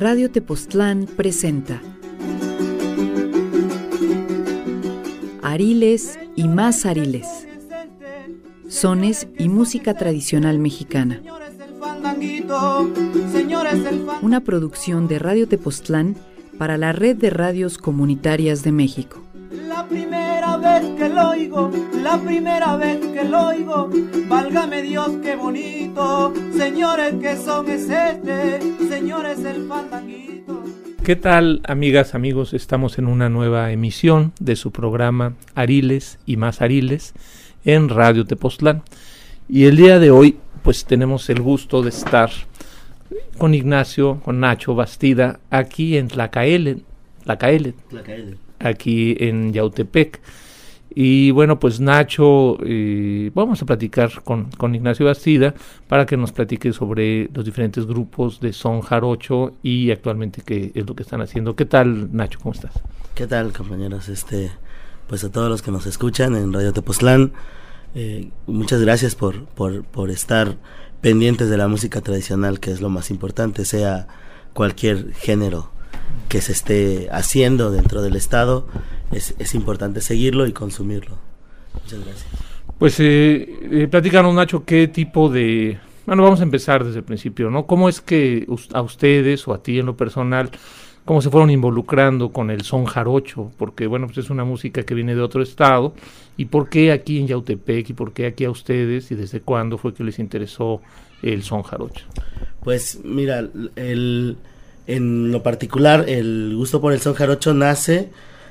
Radio Tepoztlán presenta Ariles y más Ariles, sones y música tradicional mexicana. Una producción de Radio Tepoztlán para la Red de Radios Comunitarias de México. La primera vez que lo oigo, válgame Dios, qué bonito. Señores, ¿qué son es este? Señores, el fandanguito. ¿Qué tal, amigas, amigos? Estamos en una nueva emisión de su programa Ariles y más Ariles en Radio Tepoztlán. Y el día de hoy, pues tenemos el gusto de estar con Ignacio, con Nacho Bastida, aquí en Tlacaele, aquí en Yautepec. Y bueno, pues Nacho, vamos a platicar con Ignacio Bastida para que nos platique sobre los diferentes grupos de son jarocho y actualmente qué es lo que están haciendo. ¿Qué tal, Nacho? ¿Cómo estás? ¿Qué tal, compañeros? Pues a todos los que nos escuchan en Radio Tepoztlán, muchas gracias por estar pendientes de la música tradicional, que es lo más importante, sea cualquier género que se esté haciendo dentro del estado, es importante seguirlo y consumirlo. Muchas gracias. Pues platícanos, Nacho, qué tipo de... Bueno, vamos a empezar desde el principio, ¿no? ¿Cómo es que a ustedes o a ti en lo personal, cómo se fueron involucrando con el son jarocho? Porque, bueno, pues es una música que viene de otro estado. ¿Y por qué aquí en Yautepec? ¿Y por qué aquí a ustedes? ¿Y desde cuándo fue que les interesó el son jarocho? Pues mira, en lo particular, el gusto por el son jarocho nace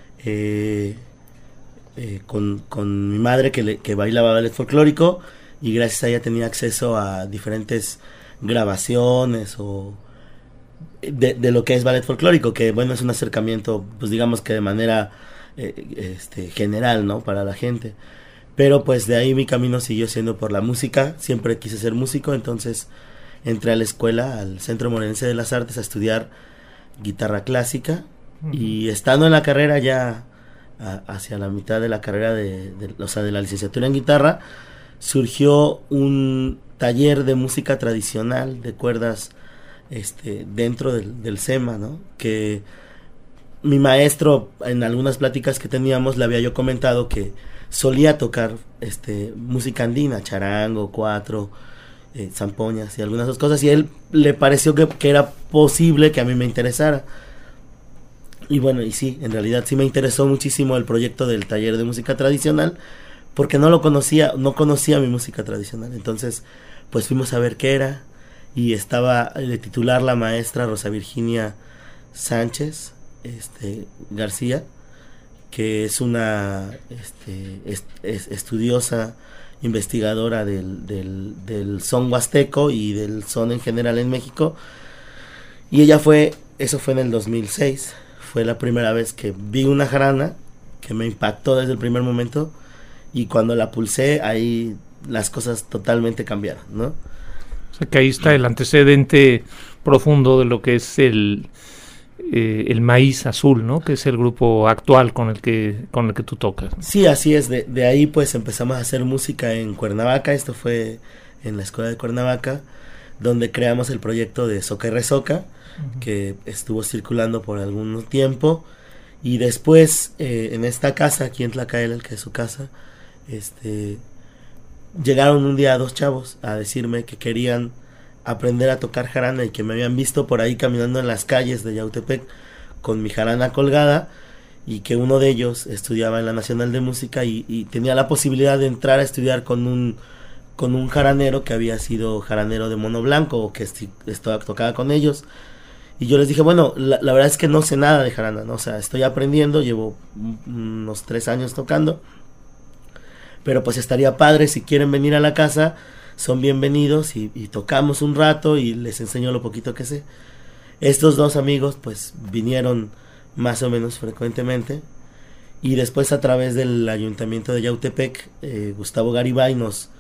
con mi madre que bailaba ballet folclórico, y gracias a ella tenía acceso a diferentes grabaciones o de lo que es ballet folclórico, que bueno, es un acercamiento, pues digamos que de manera general, ¿no?, para la gente. Pero pues de ahí mi camino siguió siendo por la música. Siempre quise ser músico, entonces entré a la escuela, al Centro Morelense de las Artes, a estudiar guitarra clásica. Y estando en la carrera ya hacia la mitad de la carrera de la licenciatura en guitarra, surgió un taller de música tradicional de cuerdas dentro del SEMA, ¿no? Que mi maestro, en algunas pláticas que teníamos, le había yo comentado que solía tocar música andina, charango, cuatro, zampoñas y algunas otras cosas, y a él le pareció que era posible que a mí me interesara. Y bueno, y sí, en realidad sí me interesó muchísimo el proyecto del taller de música tradicional, porque no conocía mi música tradicional. Entonces pues fuimos a ver qué era, y estaba de titular la maestra Rosa Virginia Sánchez García, que es una estudiosa, investigadora del son huasteco y del son en general en México. Y ella eso fue en el 2006, fue la primera vez que vi una jarana que me impactó desde el primer momento, y cuando la pulsé, ahí las cosas totalmente cambiaron, ¿no? O sea que ahí está el antecedente profundo de lo que es el Maíz Azul, ¿no? Que es el grupo actual con el que tú tocas. Sí, así es. De ahí pues empezamos a hacer música en Cuernavaca. Esto fue en la escuela de Cuernavaca, donde creamos el proyecto de Soca y Resoca, que estuvo circulando por algún tiempo. Y después en esta casa, aquí en Tlacaele, que es su casa, llegaron un día 2 chavos a decirme que querían aprender a tocar jarana, y que me habían visto por ahí caminando en las calles de Yautepec con mi jarana colgada, y que uno de ellos estudiaba en la Nacional de Música y tenía la posibilidad de entrar a estudiar con un jaranero que había sido jaranero de Mono Blanco, o que tocaba con ellos. Y yo les dije, bueno, la verdad es que no sé nada de jarana, ¿no? O sea, estoy aprendiendo, llevo unos 3 años tocando, pero pues estaría padre, si quieren venir a la casa, son bienvenidos, y tocamos un rato y les enseño lo poquito que sé. Estos 2 amigos pues vinieron más o menos frecuentemente, y después a través del Ayuntamiento de Yautepec, Gustavo Garibay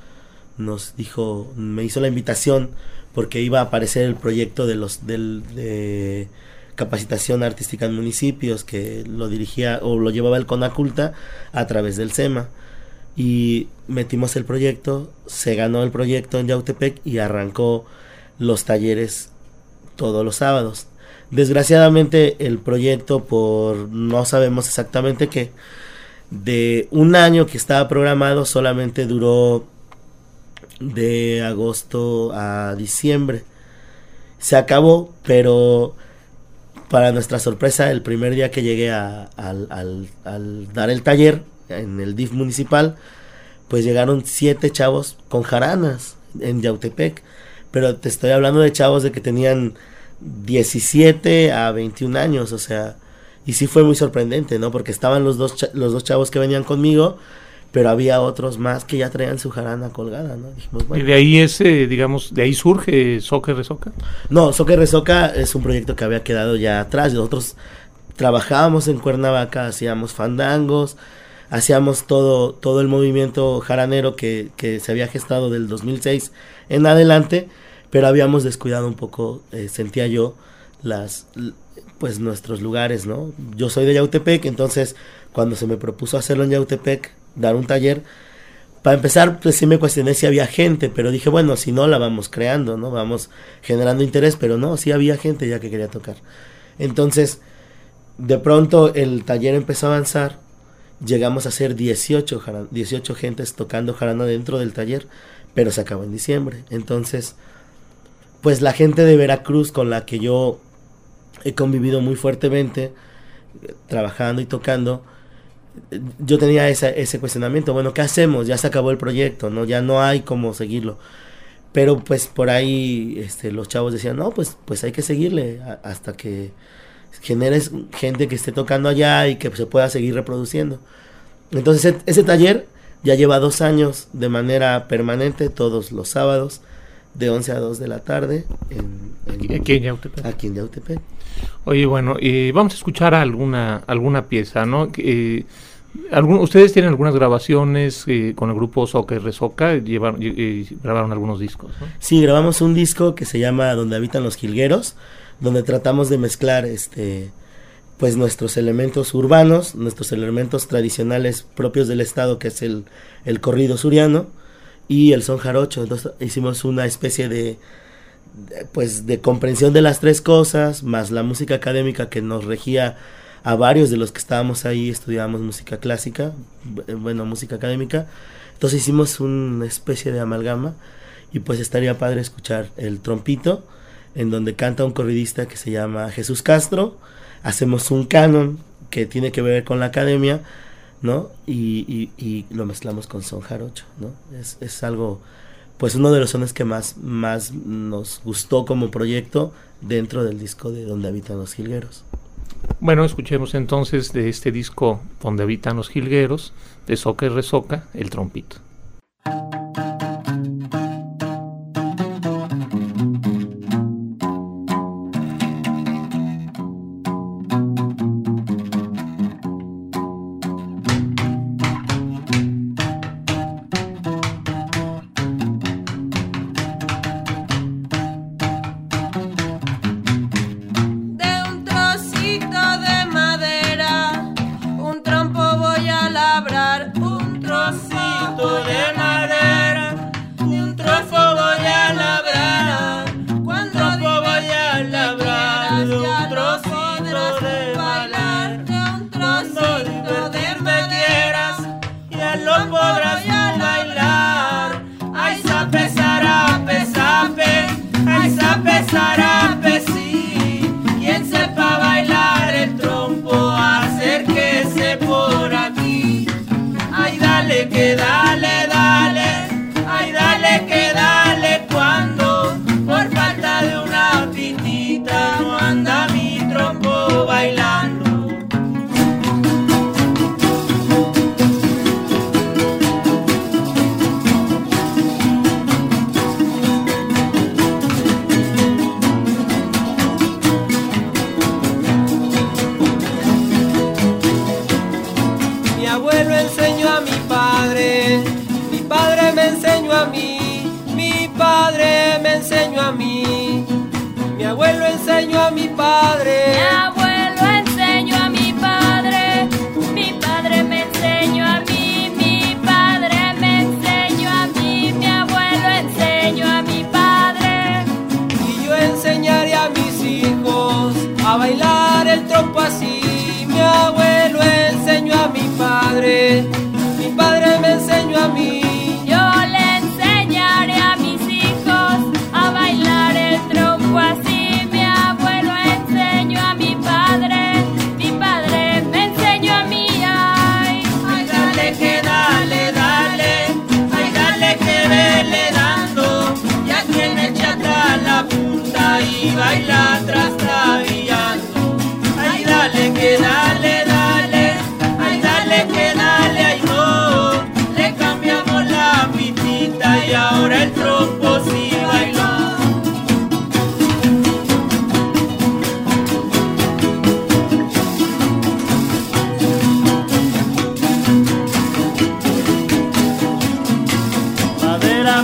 me hizo la invitación, porque iba a aparecer el proyecto de capacitación artística en municipios, que lo dirigía o lo llevaba el CONACULTA a través del SEMA. Y metimos el proyecto, se ganó el proyecto en Yautepec, y arrancó los talleres todos los sábados. Desgraciadamente el proyecto, por no sabemos exactamente qué, de un año que estaba programado, solamente duró de agosto a diciembre. Se acabó, pero para nuestra sorpresa, el primer día que llegué al dar el taller en el DIF municipal, pues llegaron 7 chavos con jaranas en Yautepec, pero te estoy hablando de chavos de que tenían 17 a 21 años, o sea, y sí fue muy sorprendente, ¿no? Porque estaban los dos chavos que venían conmigo, pero había otros más que ya traían su jarana colgada, ¿no? Dijimos, bueno. Y de ahí digamos, de ahí surge Soca y Resoca. No, Soca y Resoca es un proyecto que había quedado ya atrás. Nosotros trabajábamos en Cuernavaca, hacíamos fandangos, hacíamos todo el movimiento jaranero que se había gestado del 2006 en adelante, pero habíamos descuidado un poco, sentía yo, pues nuestros lugares, ¿no? Yo soy de Yautepec, entonces cuando se me propuso hacerlo en Yautepec, dar un taller, para empezar, pues sí me cuestioné si había gente, pero dije, bueno, si no, la vamos creando, ¿no? Vamos generando interés, pero no, sí había gente ya que quería tocar. Entonces, de pronto el taller empezó a avanzar, llegamos a ser 18 gentes tocando jarana dentro del taller, pero se acabó en diciembre. Entonces, pues la gente de Veracruz con la que yo he convivido muy fuertemente, trabajando y tocando, yo tenía ese cuestionamiento, bueno, ¿qué hacemos? Ya se acabó el proyecto, ¿no? Ya no hay cómo seguirlo. Pero pues por ahí los chavos decían, no, pues hay que seguirle hasta que generes gente que esté tocando allá y que se pueda seguir reproduciendo. Entonces ese taller ya lleva 2 años de manera todos los sábados, de 11 a 2 de la tarde. Aquí en Yautepec. Aquí en Yautepec. Oye, bueno, vamos a escuchar alguna pieza, ¿no? Ustedes tienen algunas grabaciones con el grupo Soca y Resoca, grabaron algunos discos, ¿no? Sí, grabamos un disco que se llama Donde habitan los jilgueros, donde tratamos de mezclar pues nuestros elementos urbanos, nuestros elementos tradicionales propios del estado, que es el corrido suriano y el son jarocho. Entonces hicimos una especie de comprensión de las 3 cosas, más la música académica que nos regía a varios de los que estábamos ahí, estudiábamos música clásica, música académica. Entonces hicimos una especie de amalgama, y pues estaría padre escuchar el trompito, en donde canta un corridista que se llama Jesús Castro. Hacemos un canon que tiene que ver con la academia, ¿no? Y lo mezclamos con son jarocho, ¿no? Es algo, pues uno de los sones que más nos gustó como proyecto dentro del disco de Donde habitan los jilgueros. Bueno, escuchemos entonces de este disco Donde habitan los jilgueros, de Soca y Resoca, el trompito.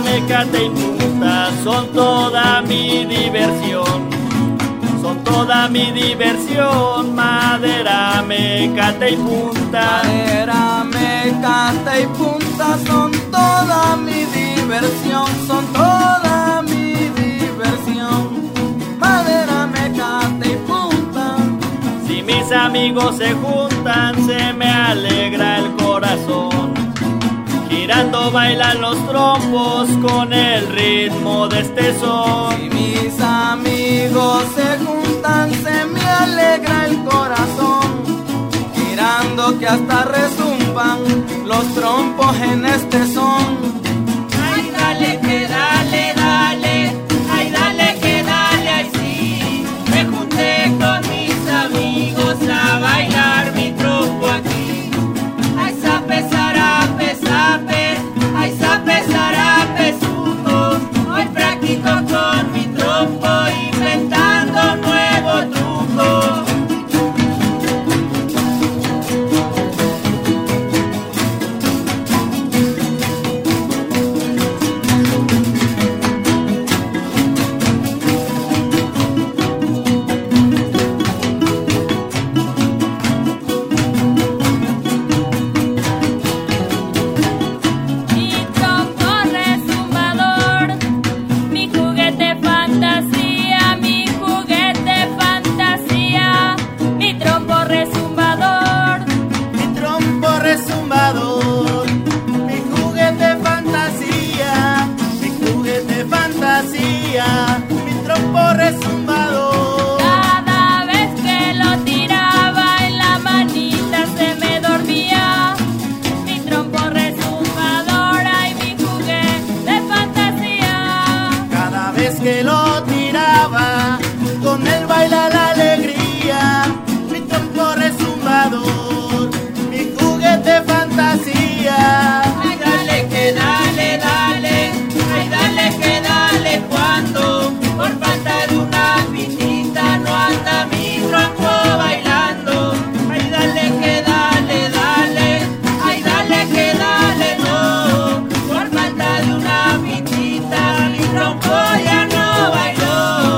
mecate y punta son toda mi diversión. Son toda mi diversión, madera, mecate y punta. Madera, mecate y punta son toda mi diversión, son toda mi diversión. Madera, mecate y punta. Si mis amigos se juntan, se me alegra el corazón. Girando bailan los trompos con el ritmo de este son. Si mis amigos se juntan, se me alegra el corazón. Girando que hasta rezumban los trompos en este son. Ay, dale, que dale, dale. Ay, dale, que dale, ay, sí. Me junté con mis amigos a bailar mi trompo aquí. Ay, sape, zarape, sape. Ay, sape, zarape, supo. Hoy practico con mi trompo, inventando nuevo truco. Mi trompo rezumbador. Cada vez que lo tiraba en la manita se me dormía. Mi trompo rezumbador, ay, mi juguete fantasía. Cada vez que lo tiraba, con él baila la alegría. Mi trompo rezumbador, mi juguete fantasía. Ay, dale, que dale, dale. Ay, dale, que dale, cuando por falta de una pitita no anda mi trompo bailando. Ay, dale, que dale, dale. Ay, dale, que dale, no. Por falta de una pitita mi trompo ya no bailó.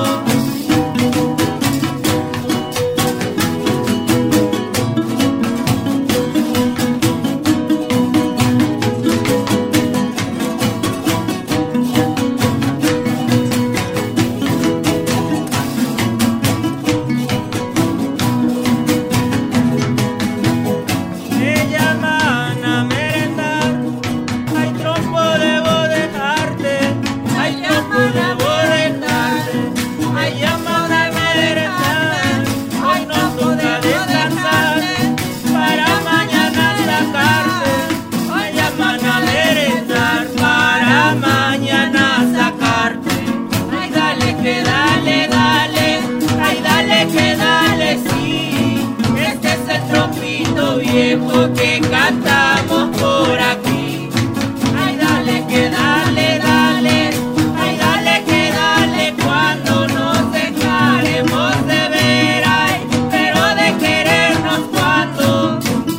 Me llaman a merendar, ay, trompo, debo dejarte. Ay, trompo, debo dejarte. Ay, llaman a merendar, hoy no toca descansar para mañana sacarte. Ay, llaman a merendar para mañana sacarte. Ay, dale, que dale, dale. Ay, dale, que dale, sí. Este es el trompito viejo que cantamos por aquí. Ay, dale, que dale, dale. Ay, dale, que dale, cuando nos dejaremos de ver. Ay, pero de querernos cuando.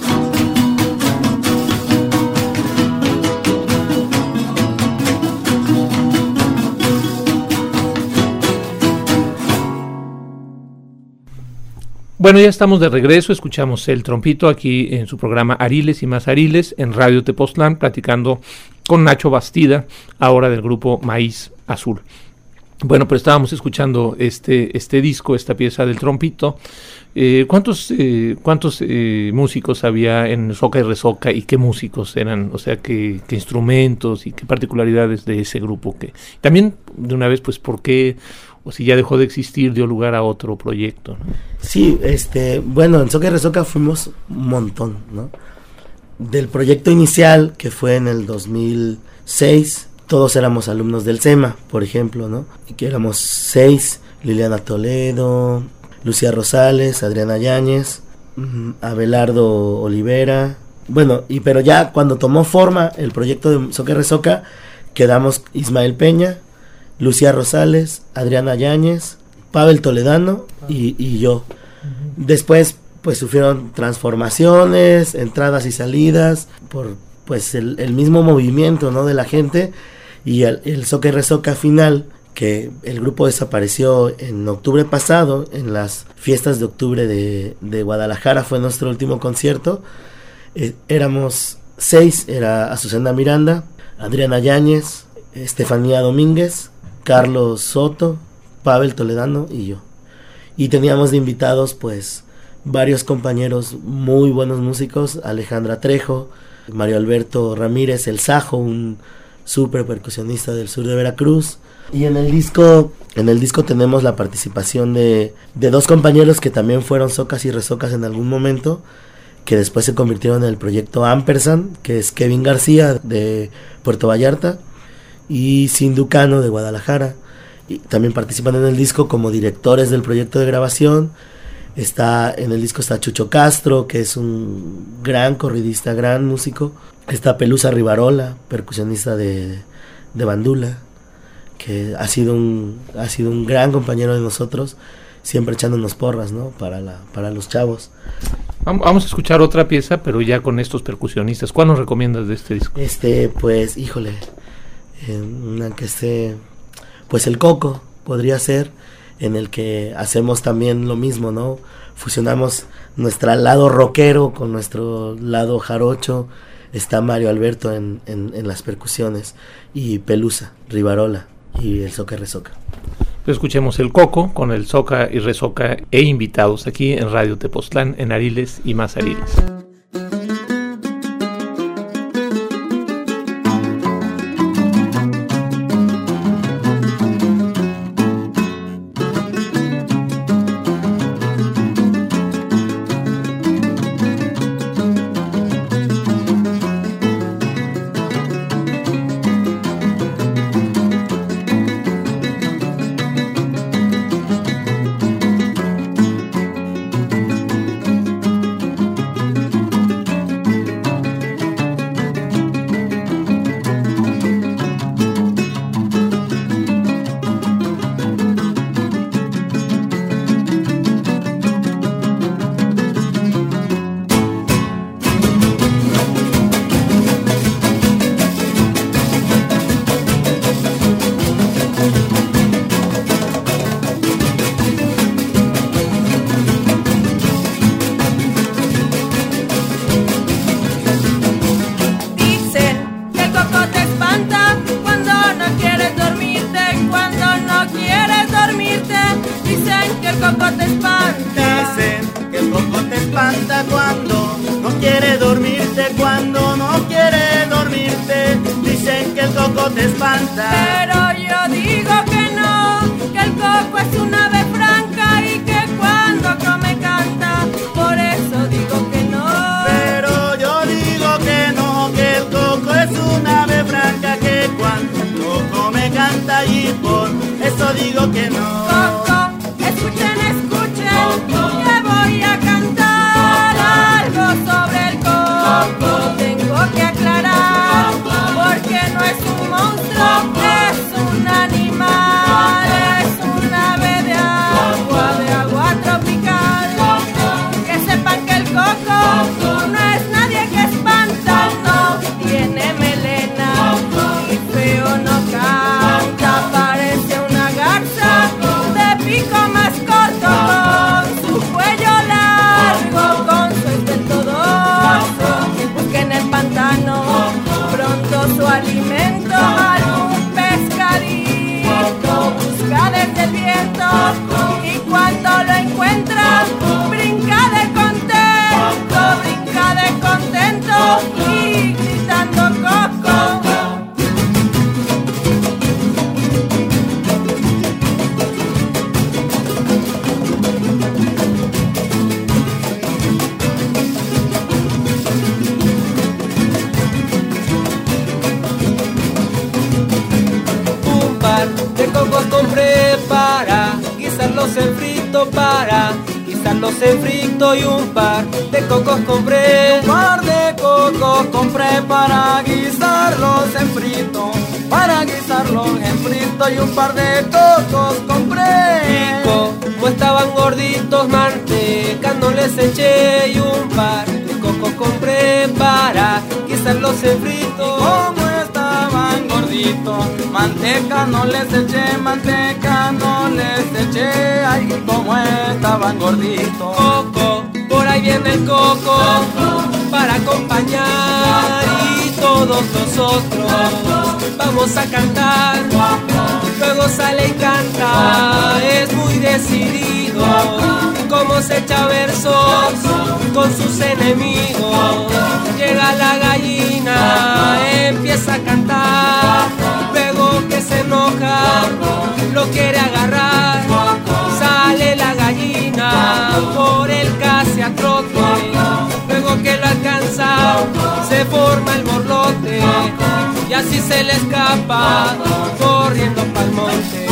Bueno, ya estamos de regreso, escuchamos el trompito aquí en su programa Ariles y más Ariles en Radio Tepoztlán, platicando con Nacho Bastida, ahora del grupo Maíz Azul. Bueno, pues estábamos escuchando este disco, esta pieza del trompito. ¿Cuántos músicos había en Soca y Resoca y qué músicos eran? O sea, qué instrumentos y qué particularidades de ese grupo. También, de una vez, pues, ¿por qué? O si ya dejó de existir, dio lugar a otro proyecto, ¿no? Sí, bueno, en Soca y Resoca fuimos un montón, ¿no? Del proyecto inicial, que fue en el 2006, todos éramos alumnos del SEMA, por ejemplo, ¿no? Y que éramos 6, Liliana Toledo, Lucía Rosales, Adriana Yáñez, Abelardo Olivera. Bueno, pero ya cuando tomó forma el proyecto de Soca y Resoca, quedamos Ismael Peña, Lucía Rosales, Adriana Yáñez, Pavel Toledano y yo. Después, pues, sufrieron transformaciones, entradas y salidas por, pues, el mismo movimiento, ¿no?, de la gente, Y el Soca y Resoca final, que el grupo desapareció en octubre pasado, en las fiestas de octubre de Guadalajara, fue nuestro último concierto. Éramos 6, era Azucena Miranda, Adriana Yáñez, Estefanía Domínguez, Carlos Soto, Pavel Toledano y yo. Y teníamos de invitados pues varios compañeros muy buenos músicos, Alejandra Trejo, Mario Alberto Ramírez, el Sajo, un súper percusionista del sur de Veracruz. Y en el disco tenemos la participación de 2 compañeros que también fueron socas y resocas en algún momento, que después se convirtieron en el proyecto Ampersand, que es Kevin García de Puerto Vallarta y Sinducano de Guadalajara. Y también participan en el disco como directores del proyecto de grabación. En el disco está Chucho Castro, que es un gran corridista, gran músico. Está Pelusa Rivarola, percusionista de bandula, que ha sido un gran compañero de nosotros, siempre echándonos porras, ¿no? Para los chavos. Vamos a escuchar otra pieza, pero ya con estos percusionistas. ¿Cuál nos recomiendas de este disco? Pues, híjole, una que esté, pues El Coco podría ser, en el que hacemos también lo mismo, ¿no? Fusionamos nuestro lado rockero con nuestro lado jarocho. Está Mario Alberto en las percusiones y Pelusa Rivarola y el Soca y Resoca. Escuchemos El Coco con el Soca y Resoca e invitados aquí en Radio Tepoztlán, en Ariles y más Ariles. Pero yo digo que no, que el coco es un ave franca y que cuando come canta, por eso digo que no. Pero yo digo que no, que el coco es un ave franca que cuando come canta y por eso digo que no. Coco, escuchen, que voy a cantar algo sobre el coco. Tengo que aclarar, porque no es un monstruo, es un animal, es un ave de agua tropical. Que sepan que el coco no es nadie que espanta, no tiene melena y feo no canta, parece una garza de pico más corto, con su cuello largo, con su esbelto dorso, porque en el pantano pronto su alimento algún pescadito busca desde el viento, y cuando lo encuentra brinca de contento y gritando coco. De cocos compré para guisarlos en frito, para guisarlos en frito, y un par de cocos compré. Un par de cocos compré para guisarlos en frito, y un par de cocos compré. Y como estaban gorditos, manteca no les eché, y un par de cocos compré para guisarlos en frito. Como estaban gorditos, harina no les eché, manteca no les eché, ay, como estaban gorditos. Coco, por ahí viene el coco, para acompañar, y todos nosotros vamos a cantar. Luego sale y canta, es muy decidido, como se echa versos con sus enemigos. Llega la gallina, empieza a cantar, luego que se enoja, lo quiere agarrar. Sale la gallina por el casi a trote, luego que lo alcanza, se forma el borlote, y así se le escapa, corriendo pa'l monte.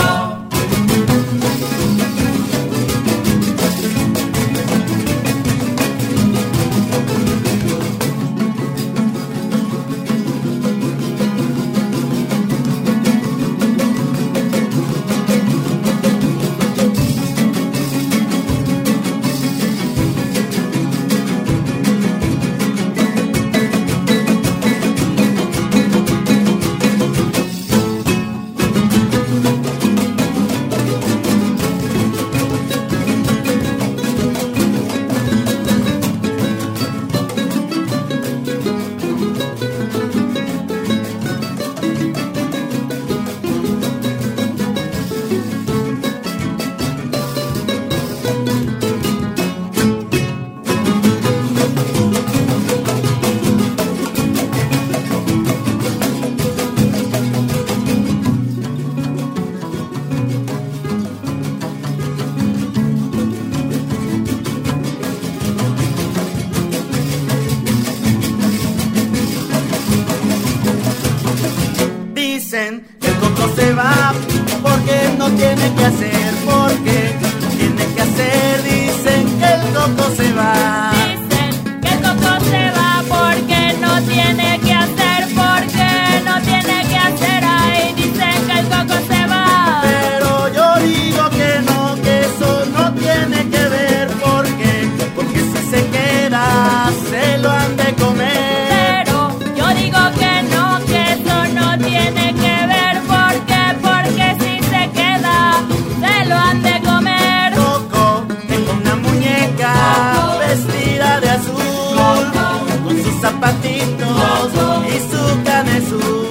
Dicen que el coco se va porque no tiene que hacer, porque no tiene que hacer. Dicen que el coco se va. Dicen que el coco se va porque no tiene que hacer, porque no tiene que hacer. Ay, dicen que el coco se va. Pero yo digo que no, que eso no tiene que ver, porque si se queda se lo han de comer. Pero yo digo que no, que eso no tiene que ver, porque si se queda se lo han de comer. Coco, tengo una muñeca vestida de azul, con sus zapatitos y su canesú.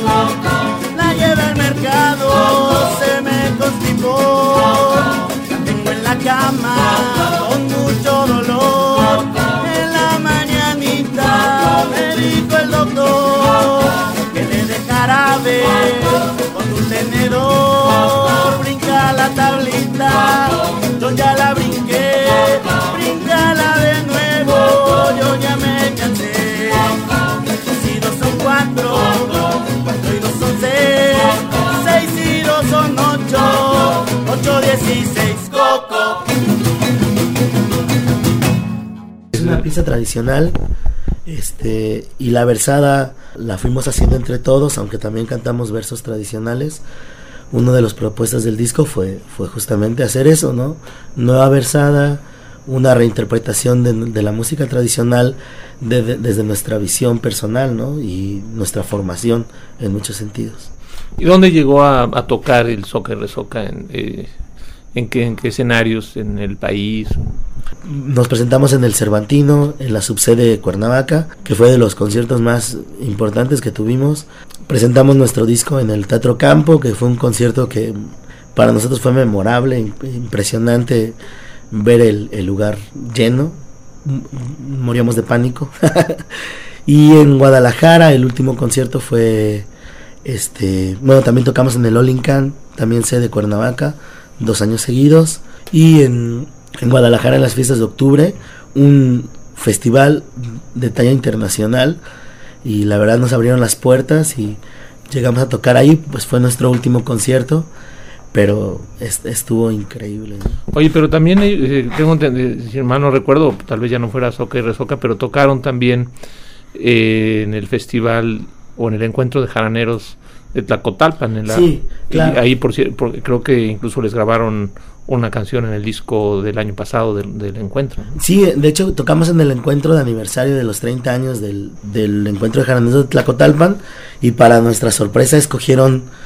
La llevé al mercado, se me constipó. La tengo en la cama con mucho dolor. En la mañanita me dijo el doctor que le dé jarabe con un tenedor. Brinca la tablita, yo ya la brinqué. Bríncala de nuevo, yo ya me cansé. 2 y 2 son 4, 4 y 2 son 6, 6 y 2 son 8, 8, 16, coco. Es una pieza tradicional, y la versada la fuimos haciendo entre todos, aunque también cantamos versos tradicionales. Una de las propuestas del disco fue justamente hacer eso, ¿no? Nueva versada, una reinterpretación de la música tradicional desde nuestra visión personal, ¿no? Y nuestra formación en muchos sentidos. ¿Y dónde llegó a tocar el Soca y Resoca? ¿En qué escenarios? ¿En el país? Nos presentamos en el Cervantino, en la subsede de Cuernavaca, que fue de los conciertos más importantes que tuvimos. Presentamos nuestro disco en el Teatro Campo, que fue un concierto que para nosotros fue memorable, impresionante ver el lugar lleno. Moríamos de pánico. Y en Guadalajara el último concierto fue también tocamos en el All In Can, también sede de Cuernavaca, 2 años seguidos. Y en Guadalajara, en las fiestas de octubre, un festival de talla internacional, y la verdad nos abrieron las puertas y llegamos a tocar ahí. Pues fue nuestro último concierto, pero estuvo increíble, ¿no? Oye, pero también tengo entendido, si mal no recuerdo, tal vez ya no fuera Soca y Resoca, pero tocaron también en el festival o en el encuentro de jaraneros de Tlacotalpan. Sí, claro. Y ahí creo que incluso les grabaron una canción en el disco del año pasado del encuentro, ¿no? Sí, de hecho tocamos en el encuentro de aniversario de los 30 años del encuentro de jaraneros de Tlacotalpan, y para nuestra sorpresa escogieron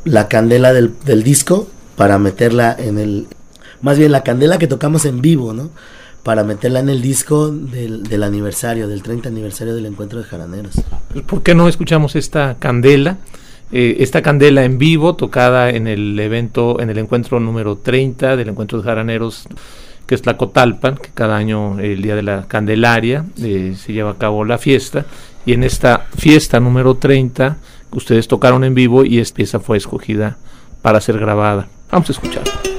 la candela del disco para meterla en el... Más bien la candela que tocamos en vivo, ¿no? Para meterla en el disco del aniversario, del 30 aniversario del Encuentro de Jaraneros. ¿Por qué no escuchamos esta candela? Esta candela en vivo, tocada en el evento, en el encuentro número 30 del Encuentro de Jaraneros, que es Tlacotalpan, que cada año, el día de la Candelaria, se lleva a cabo la fiesta, y en esta fiesta número 30, ustedes tocaron en vivo y esta pieza fue escogida para ser grabada. Vamos a escuchar.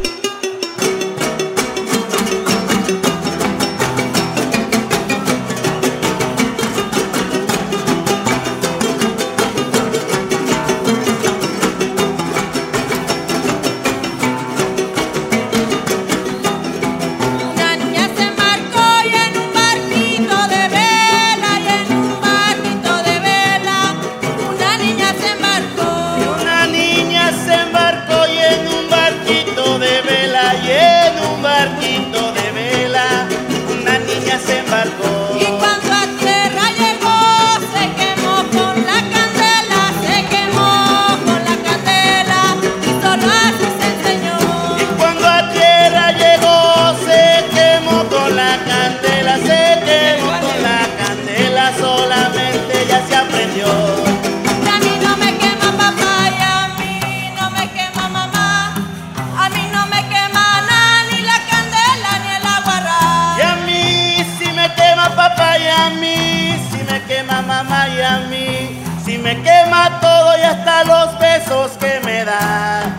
Me quema todo y hasta los besos que me da.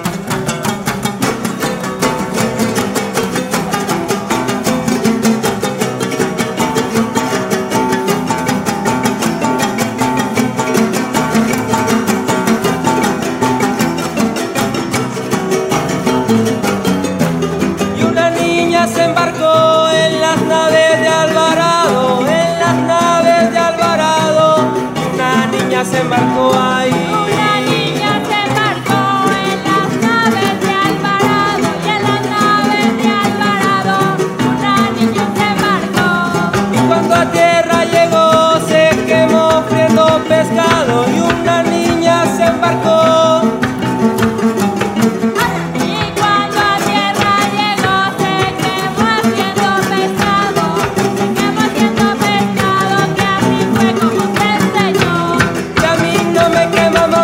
Y una niña se embarcó en las naves de Alvarado, en las naves de Alvarado. Una niña se embarcó ahí. Una niña se embarcó en las naves de Alvarado y en las naves de Alvarado. Una niña se embarcó. Y cuando a tierra llegó se quemó friendo pescado. Y una niña se embarcó. Y cuando a tierra llegó se quemó haciendo pescado. Se quemó haciendo pescado, que así fue como se enseñó. Y a mí no me quema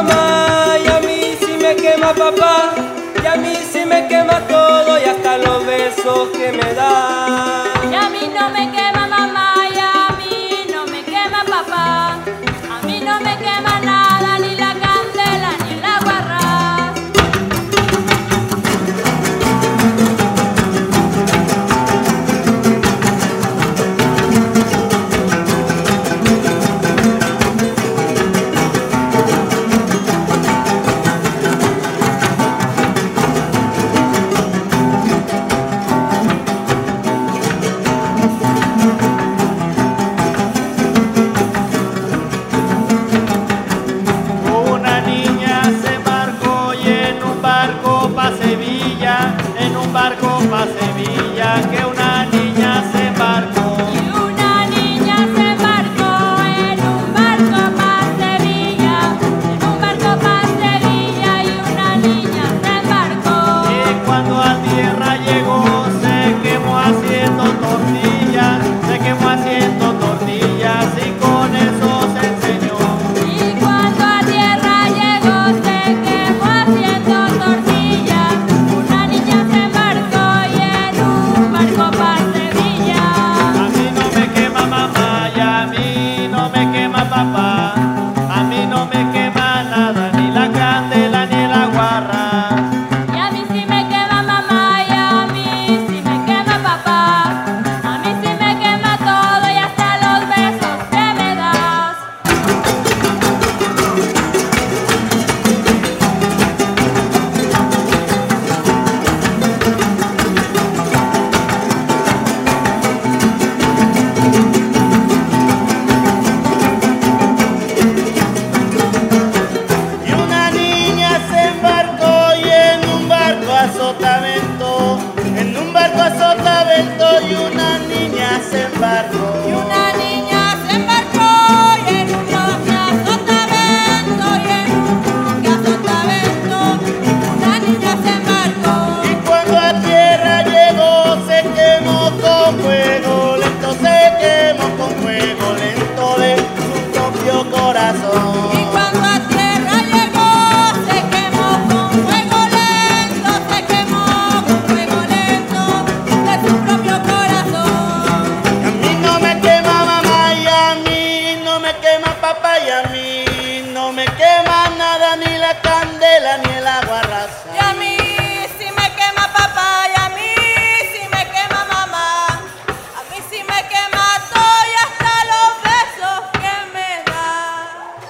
no me quema nada, ni la candela ni el agua rasa. Y a mí sí me quema papá, y a mí sí me quema mamá. A mí sí me quema todo y hasta los besos que me da.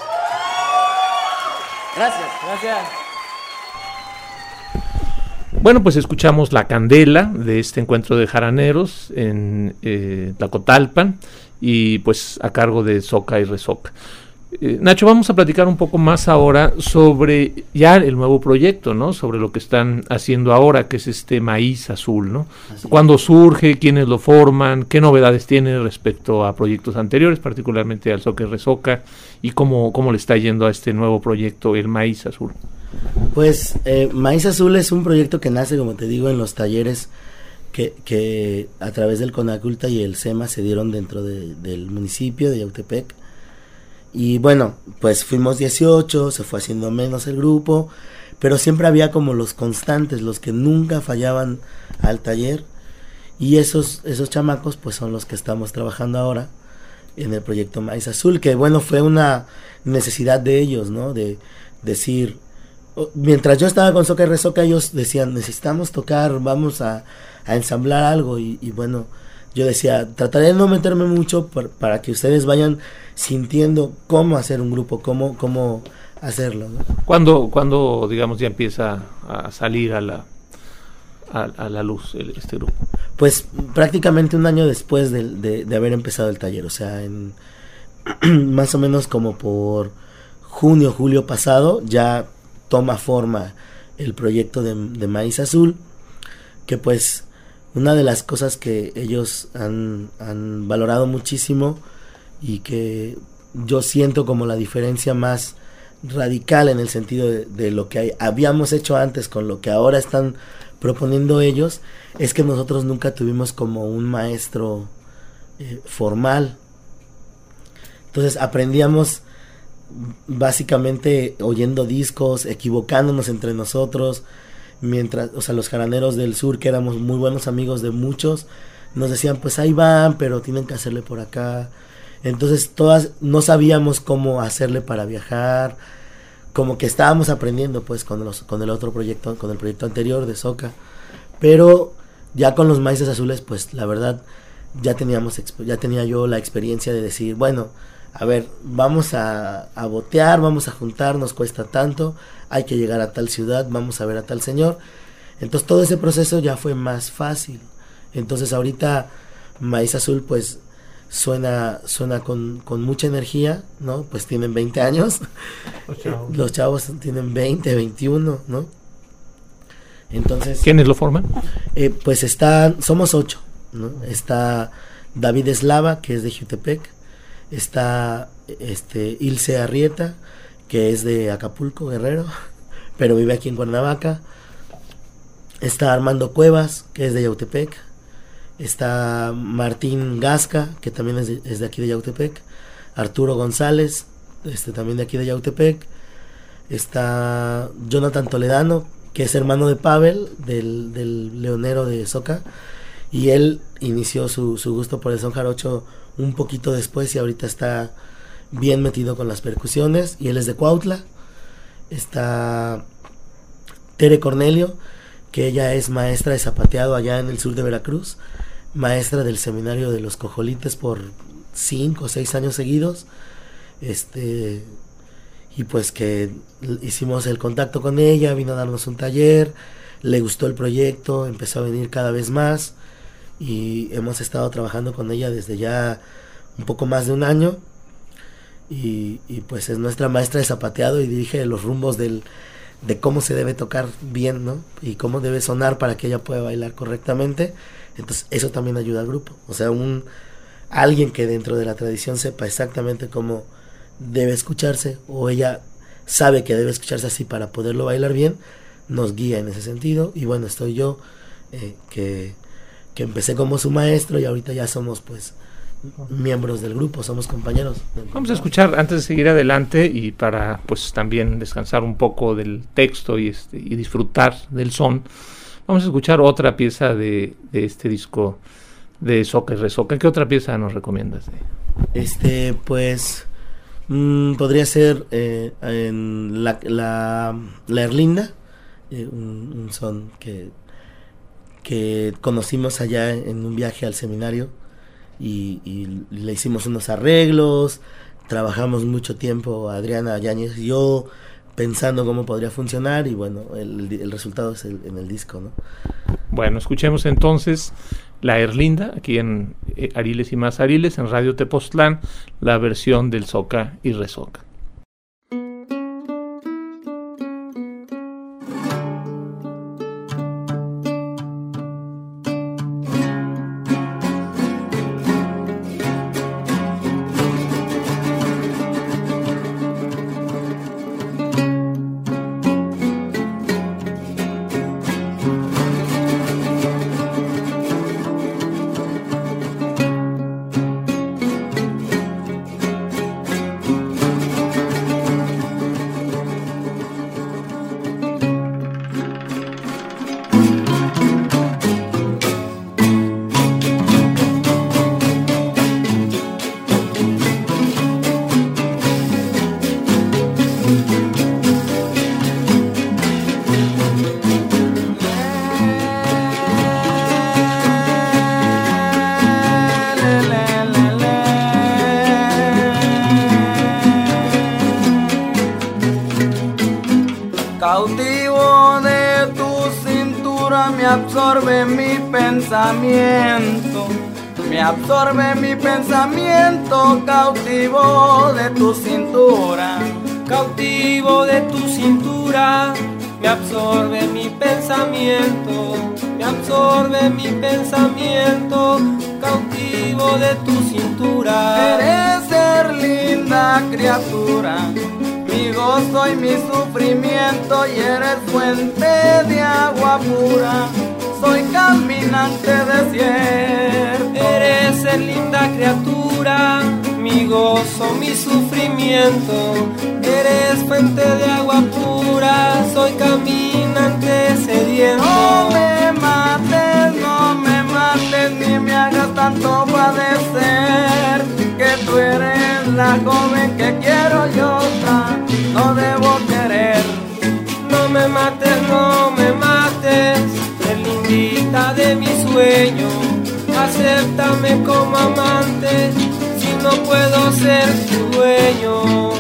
Gracias. Gracias. Bueno, pues escuchamos La Candela de este encuentro de jaraneros en Tlacotalpan y pues a cargo de Soca y Resoca. Nacho, vamos a platicar un poco más ahora sobre ya el nuevo proyecto, ¿no? Sobre lo que están haciendo ahora, que es este Maíz Azul, ¿no? ¿Cuándo surge? ¿Quiénes lo forman? ¿Qué novedades tiene respecto a proyectos anteriores, particularmente al Soca y Resoca? ¿Y cómo le está yendo a este nuevo proyecto, el Maíz Azul? Pues Maíz Azul es un proyecto que nace, como te digo, en los talleres que a través del Conaculta y el SEMA se dieron dentro del municipio de Yautepec. Y bueno, pues fuimos 18, se fue haciendo menos el grupo, pero siempre había como los constantes, los que nunca fallaban al taller. Y esos chamacos pues son los que estamos trabajando ahora en el proyecto Maíz Azul, que bueno, fue una necesidad de ellos, ¿no? De decir, mientras yo estaba con Soca y Resoca, ellos decían, necesitamos tocar, vamos a ensamblar algo. Y bueno, yo decía, trataré de no meterme mucho para que ustedes vayan sintiendo cómo hacer un grupo, cómo hacerlo, ¿no? ¿Cuándo, digamos, ya empieza a salir a la luz este grupo? Pues prácticamente un año después de haber empezado el taller, o sea, en más o menos como por junio, julio pasado, ya toma forma el proyecto de Maíz Azul, que pues una de las cosas que ellos han valorado muchísimo y que yo siento como la diferencia más radical en el sentido de lo que habíamos hecho antes con lo que ahora están proponiendo ellos, es que nosotros nunca tuvimos como un maestro formal. Entonces aprendíamos básicamente oyendo discos, equivocándonos entre nosotros, mientras, o sea, los jaraneros del sur, que éramos muy buenos amigos de muchos, nos decían, pues ahí van, pero tienen que hacerle por acá. Entonces todas no sabíamos cómo hacerle para viajar, como que estábamos aprendiendo pues con el otro proyecto, con el proyecto anterior de Soca, pero ya con los Maíces Azules, pues la verdad ya tenía yo la experiencia de decir, bueno, a ver, vamos a botear, vamos a juntar, nos cuesta tanto, hay que llegar a tal ciudad, vamos a ver a tal señor. Entonces todo ese proceso ya fue más fácil. Entonces ahorita Maíz Azul pues suena con mucha energía, ¿no? Pues tienen 20 años, los chavos tienen 20, 21, ¿no? Entonces, ¿quiénes lo forman? Pues somos 8, ¿no? Está David Eslava, que es de Jutepec, está Ilse Arrieta, que es de Acapulco, Guerrero, pero vive aquí en Cuernavaca. Está Armando Cuevas, que es de Yautepec. Está Martín Gasca, que también es de aquí de Yautepec. Arturo González, también de aquí de Yautepec. Está Jonathan Toledano, que es hermano de Pavel, del leonero de Soca, y él inició su gusto por el son jarocho un poquito después y ahorita está bien metido con las percusiones, y él es de Cuautla. Está Tere Cornelio, que ella es maestra de zapateado allá en el sur de Veracruz, maestra del seminario de los Cojolites por 5 o 6 años seguidos, y pues que hicimos el contacto con ella, vino a darnos un taller, le gustó el proyecto, empezó a venir cada vez más, y hemos estado trabajando con ella desde ya un poco más de un año, y pues es nuestra maestra de zapateado y dirige los rumbos de cómo se debe tocar bien, ¿no? Y cómo debe sonar para que ella pueda bailar correctamente. Entonces eso también ayuda al grupo, o sea, alguien que dentro de la tradición sepa exactamente cómo debe escucharse, o ella sabe que debe escucharse así para poderlo bailar bien, nos guía en ese sentido. Y bueno, estoy yo, que empecé como su maestro, y ahorita ya somos pues miembros del grupo, somos compañeros. Vamos a escuchar, antes de seguir adelante, y para pues también descansar un poco del texto y disfrutar del son, vamos a escuchar otra pieza de este disco de Soca y Resoca. ¿Qué otra pieza nos recomiendas? Pues Podría ser en la Erlinda, un son que conocimos allá en un viaje al seminario y le hicimos unos arreglos, trabajamos mucho tiempo Adriana Yáñez y yo pensando cómo podría funcionar y bueno, el resultado es en el disco, ¿no? Bueno, escuchemos entonces La Erlinda, aquí en Ariles y Más Ariles, en Radio Tepoztlán, la versión del Soca y Resoca. Cautivo de tu cintura me absorbe mi pensamiento, me absorbe mi pensamiento, cautivo de tu cintura, cautivo de tu cintura, me absorbe mi pensamiento, me absorbe mi pensamiento, cautivo de tu cintura. Eres ser linda criatura, mi gozo y mi sufrimiento, y eres fuente de agua pura, soy caminante desierto. Eres ser linda criatura, mi gozo, mi sufrimiento, eres fuente de agua pura, soy caminante sediento. No me mates, ni me hagas tanto padecer, que tú eres la joven que quiero yo, no debo querer. No me mates, eres lindita de mi sueño, acéptame como amante, si no puedo ser tu dueño.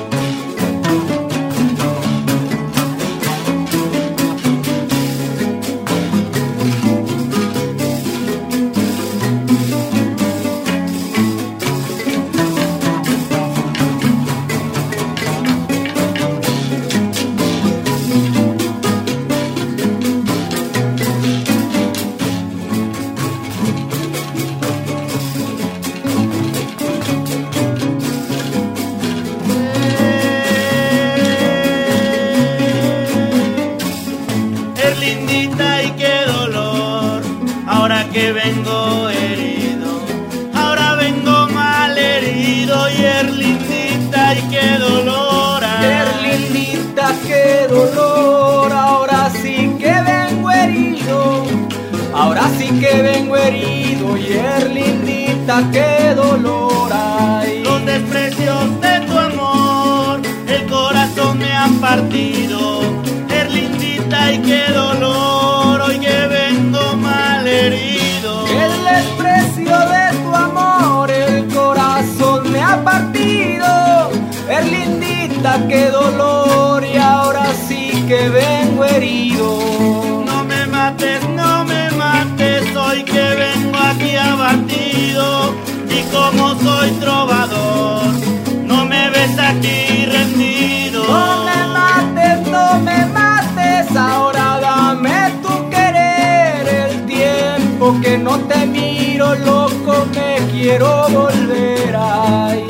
Vengo herido, ahora vengo mal herido, y Erlindita y qué dolor, Erlindita qué dolor, ahora sí que vengo herido, ahora sí que vengo herido, y Erlindita qué dolor hay. Los desprecios de tu amor, el corazón me han partido, Erlindita y qué dolor, hoy que vengo mal herido. El desprecio de tu amor, el corazón me ha partido, Erlindita, qué dolor, y ahora sí que vengo herido. No me mates, hoy que vengo aquí abatido, y como soy trovador, no me ves aquí rendido. No me mates, ahora dame tu querer, el tiempo que no te miro, loco, me quiero volver ahí.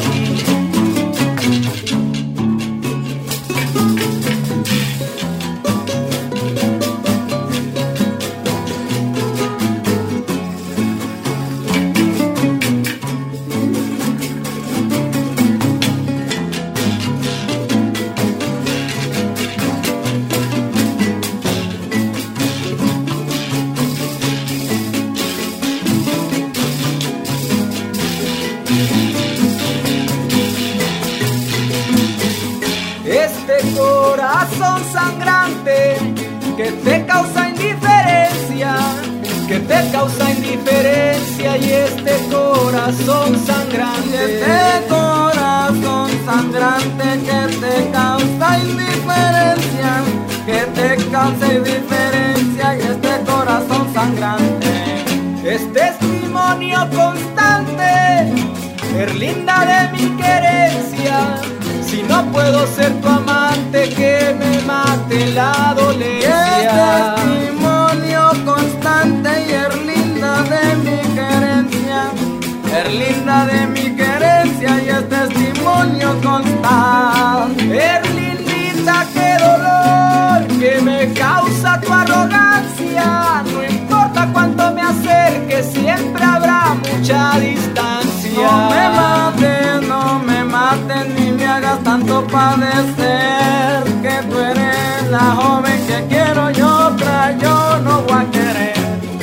corazón sangrante que te causa indiferencia, que te causa indiferencia, y este corazón sangrante, este corazón sangrante que te causa indiferencia, que te causa indiferencia, y este corazón sangrante es testimonio constante, Erlinda, de mi querencia. Si no puedo ser tu amante, que me mate la dolencia. Es testimonio constante y Erlinda de mi querencia, Erlinda de mi querencia, y es testimonio constante. Erlindita, qué dolor que me causa tu arrogancia. No importa cuánto me acerque, siempre habrá mucha distancia. No me mates, ni me hagas tanto padecer, que tú eres la joven que quiero, y otra yo no voy a querer.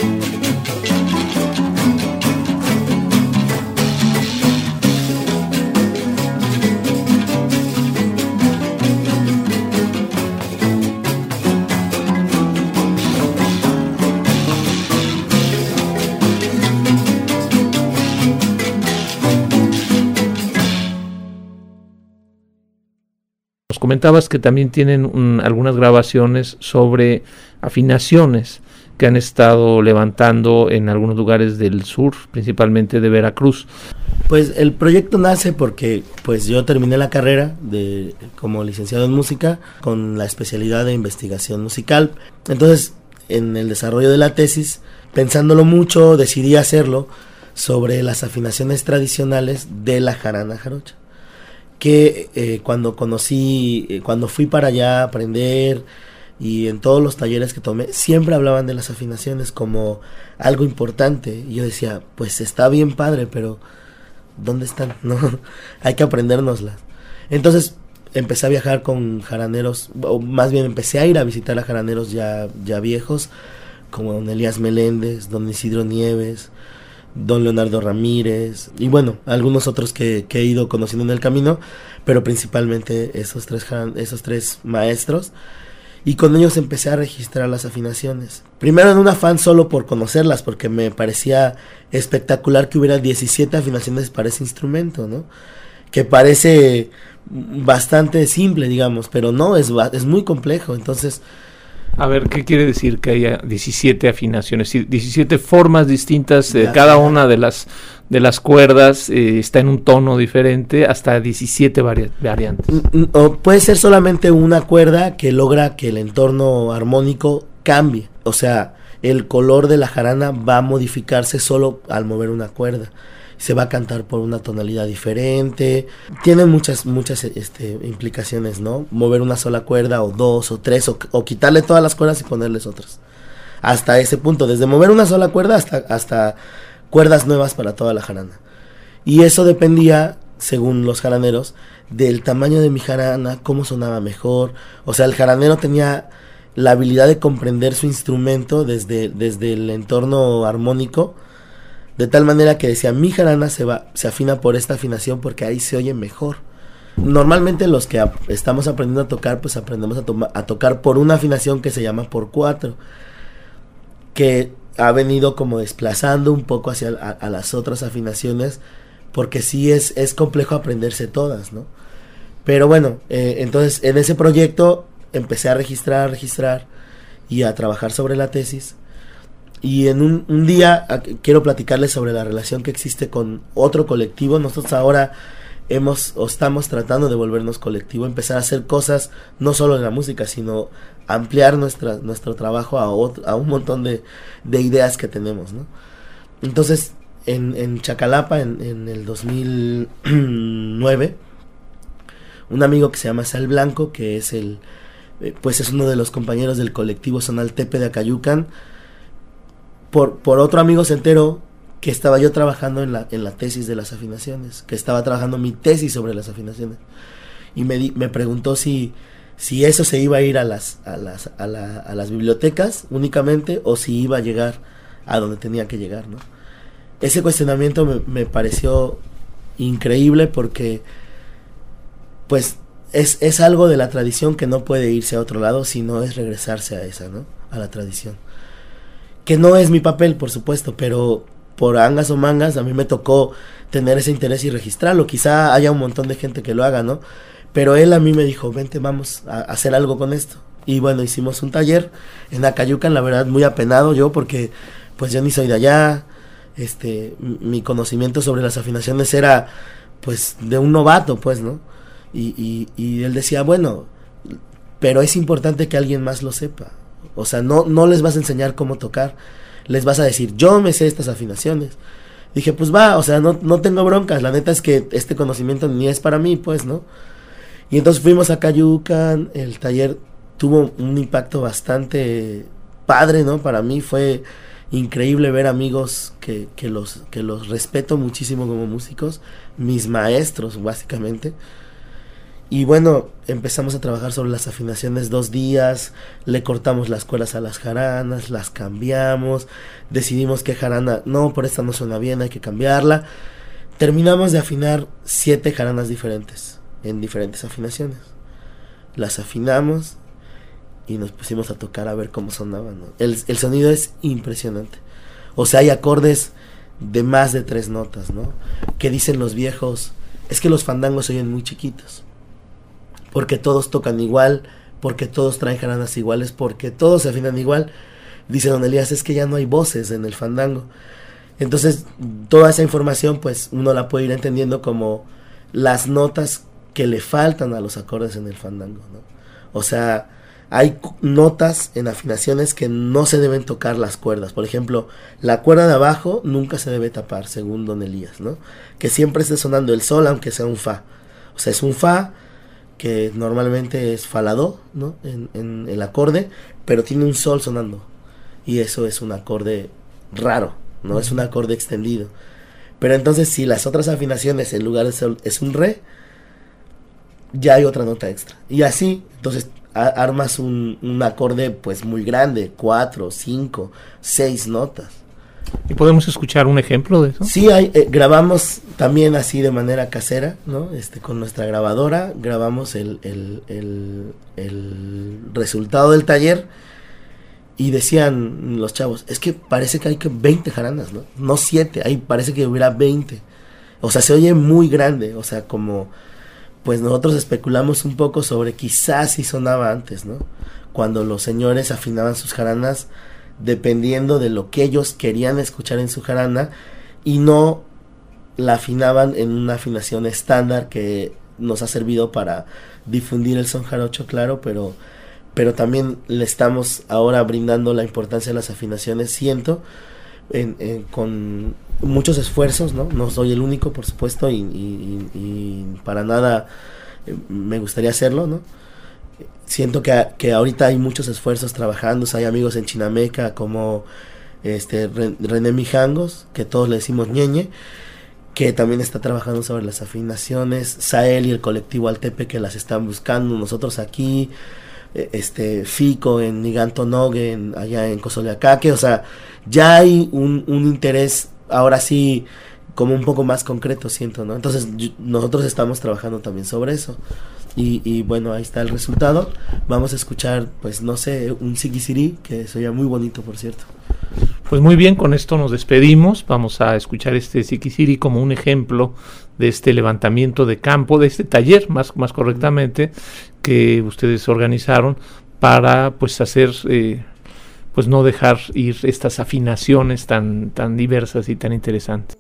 Comentabas que también tienen algunas grabaciones sobre afinaciones que han estado levantando en algunos lugares del sur, principalmente de Veracruz. Pues el proyecto nace porque pues yo terminé la carrera como licenciado en música con la especialidad de investigación musical. Entonces, en el desarrollo de la tesis, pensándolo mucho, decidí hacerlo sobre las afinaciones tradicionales de la jarana jarocha, que cuando fui para allá a aprender y en todos los talleres que tomé, siempre hablaban de las afinaciones como algo importante, y yo decía, pues está bien padre, pero ¿dónde están? No, hay que aprendérnoslas. Entonces empecé a viajar con jaraneros, o más bien empecé a ir a visitar a jaraneros ya viejos, como don Elías Meléndez, don Isidro Nieves, don Leonardo Ramírez, y bueno, algunos otros que he ido conociendo en el camino, pero principalmente esos tres maestros, y con ellos empecé a registrar las afinaciones. Primero en un afán solo por conocerlas, porque me parecía espectacular que hubiera 17 afinaciones para ese instrumento, ¿no? Que parece bastante simple, digamos, pero no, es muy complejo. Entonces, a ver, ¿qué quiere decir que haya 17 afinaciones? 17 formas distintas, cada una de las cuerdas está en un tono diferente, hasta 17 variantes. O puede ser solamente una cuerda que logra que el entorno armónico cambie. O sea, el color de la jarana va a modificarse solo al mover una cuerda. Se va a cantar por una tonalidad diferente. Tiene muchas implicaciones, ¿no? Mover una sola cuerda, o dos, o tres, o quitarle todas las cuerdas y ponerles otras. Hasta ese punto, desde mover una sola cuerda hasta cuerdas nuevas para toda la jarana. Y eso dependía, según los jaraneros, del tamaño de mi jarana, cómo sonaba mejor. O sea, el jaranero tenía la habilidad de comprender su instrumento desde el entorno armónico, de tal manera que decía, mi jarana se afina por esta afinación porque ahí se oye mejor. Normalmente los que estamos aprendiendo a tocar, pues aprendemos a tocar por una afinación que se llama por 4, que ha venido como desplazando un poco hacia a las otras afinaciones, porque sí es complejo aprenderse todas, ¿no? Pero bueno, entonces en ese proyecto empecé a registrar y a trabajar sobre la tesis. Y en un día quiero platicarles sobre la relación que existe con otro colectivo. Nosotros ahora estamos tratando de volvernos colectivo, empezar a hacer cosas no solo en la música, sino ampliar nuestro trabajo a un montón de ideas que tenemos, ¿no? Entonces, en Chacalapa, en el 2009, un amigo que se llama Sal Blanco, que es es uno de los compañeros del colectivo Sonaltepe de Acayucan, por otro amigo se enteró que estaba yo trabajando en la tesis de las afinaciones, que estaba trabajando mi tesis sobre las afinaciones, y me preguntó si eso se iba a ir a las bibliotecas únicamente, o si iba a llegar a donde tenía que llegar, ¿no? Ese cuestionamiento me pareció increíble, porque pues es algo de la tradición que no puede irse a otro lado, sino es regresarse a esa, ¿no? A la tradición. Que no es mi papel, por supuesto, pero por angas o mangas a mí me tocó tener ese interés y registrarlo. Quizá haya un montón de gente que lo haga, ¿no? Pero él a mí me dijo, vente, vamos a hacer algo con esto. Y bueno, hicimos un taller en Acayucan, la verdad muy apenado yo, porque pues yo ni soy de allá. Mi conocimiento sobre las afinaciones era pues de un novato, pues, ¿no? Y él decía, bueno, pero es importante que alguien más lo sepa. O sea, no les vas a enseñar cómo tocar, les vas a decir, yo me sé estas afinaciones. Dije, pues va, o sea, no tengo broncas, la neta es que este conocimiento ni es para mí, pues, ¿no? Y entonces fuimos a Acayucan, el taller tuvo un impacto bastante padre, ¿no? Para mí fue increíble ver amigos que los respeto muchísimo como músicos, mis maestros, básicamente. Y bueno, empezamos a trabajar sobre las afinaciones 2 días, le cortamos las cuerdas a las jaranas, las cambiamos, decidimos que jarana, no, por esta no suena bien, hay que cambiarla. Terminamos de afinar 7 jaranas diferentes, en diferentes afinaciones. Las afinamos y nos pusimos a tocar a ver cómo sonaban, ¿no? El sonido es impresionante. O sea, hay acordes de más de 3 notas, ¿no? Que dicen los viejos, es que los fandangos se oyen muy chiquitos. Porque todos tocan igual, porque todos traen jaranas iguales, porque todos se afinan igual. Dice don Elías, es que ya no hay voces en el fandango. Entonces, toda esa información, pues, uno la puede ir entendiendo como las notas que le faltan a los acordes en el fandango, ¿no? O sea, hay notas en afinaciones que no se deben tocar las cuerdas. Por ejemplo, la cuerda de abajo nunca se debe tapar, según don Elías, ¿no? Que siempre esté sonando el sol, aunque sea un fa. O sea, es un fa que normalmente es fa la do, ¿no? En el acorde, pero tiene un sol sonando. Y eso es un acorde raro, ¿no? Es un acorde extendido. Pero entonces, si las otras afinaciones en lugar de sol es un re, ya hay otra nota extra. Y así, entonces, armas un acorde pues muy grande, 4, 5, 6 notas. ¿Y podemos escuchar un ejemplo de eso? Sí, grabamos también así de manera casera, ¿no? Con nuestra grabadora, grabamos el resultado del taller y decían los chavos, es que parece que hay 20 jaranas, ¿no? No 7, ahí parece que hubiera 20. O sea, se oye muy grande, o sea, como, pues nosotros especulamos un poco sobre quizás si sonaba antes, ¿no? Cuando los señores afinaban sus jaranas dependiendo de lo que ellos querían escuchar en su jarana y no la afinaban en una afinación estándar que nos ha servido para difundir el son jarocho, claro, pero también le estamos ahora brindando la importancia de las afinaciones, siento, con muchos esfuerzos, ¿no? No soy el único, por supuesto, y para nada me gustaría hacerlo, ¿no? Siento que ahorita hay muchos esfuerzos trabajando, hay amigos en Chinameca como René Mijangos, que todos le decimos ñeñe, que también está trabajando sobre las afinaciones, Sael y el colectivo Altepe que las están buscando, nosotros aquí, Fico en Nigantonogue, allá en Cozoleacaque, o sea, ya hay un interés ahora sí como un poco más concreto, siento, ¿no? Entonces nosotros estamos trabajando también sobre eso. Y bueno, ahí está el resultado. Vamos a escuchar, pues no sé, un Siquisirí, que se oye muy bonito, por cierto. Pues muy bien, con esto nos despedimos. Vamos a escuchar este Siquisirí como un ejemplo de este levantamiento de campo, de este taller, más correctamente, que ustedes organizaron para pues hacer, pues no dejar ir estas afinaciones tan diversas y tan interesantes.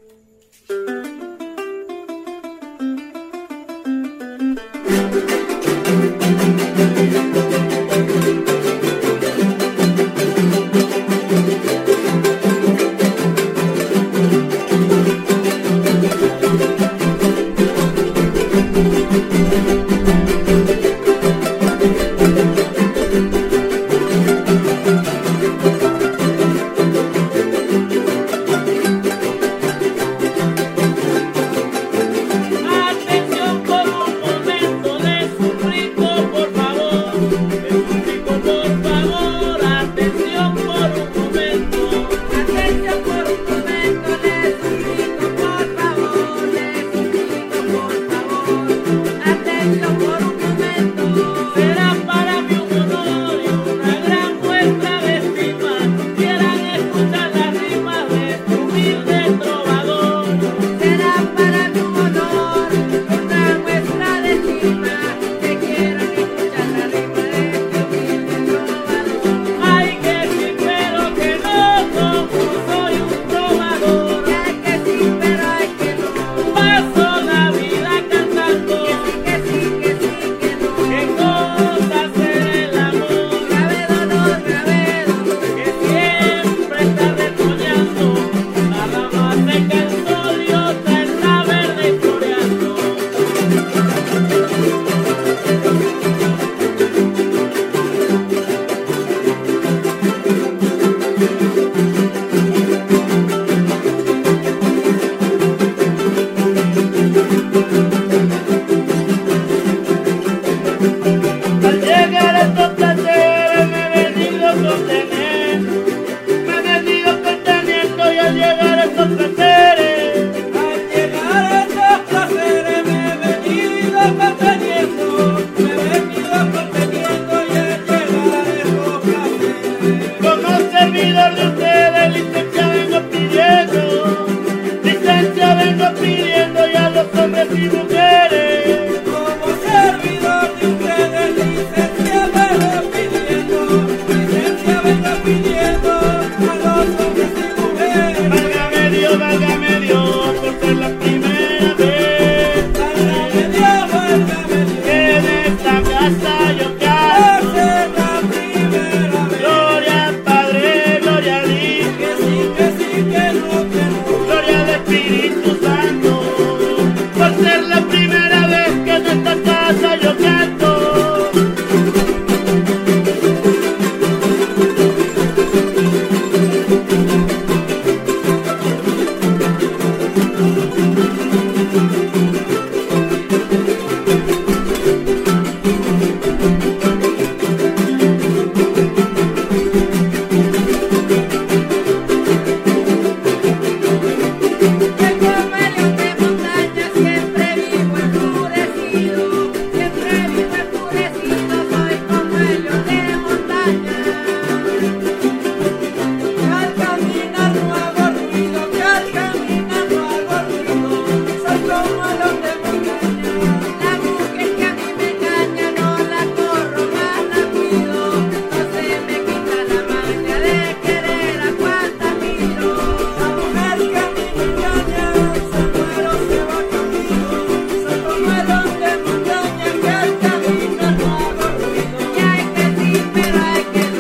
Pero hay que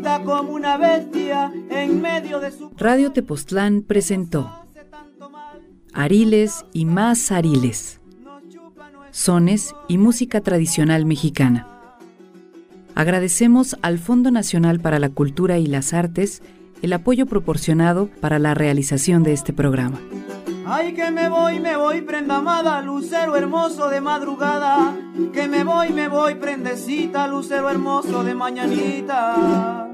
grita como una bestia en medio de su... Radio Tepoztlán presentó Ariles y más ariles, sones y música tradicional mexicana. Agradecemos al Fondo Nacional para la Cultura y las Artes el apoyo proporcionado para la realización de este programa. Ay, que me voy, prenda amada, lucero hermoso de madrugada. Que me voy, prendecita, lucero hermoso de mañanita.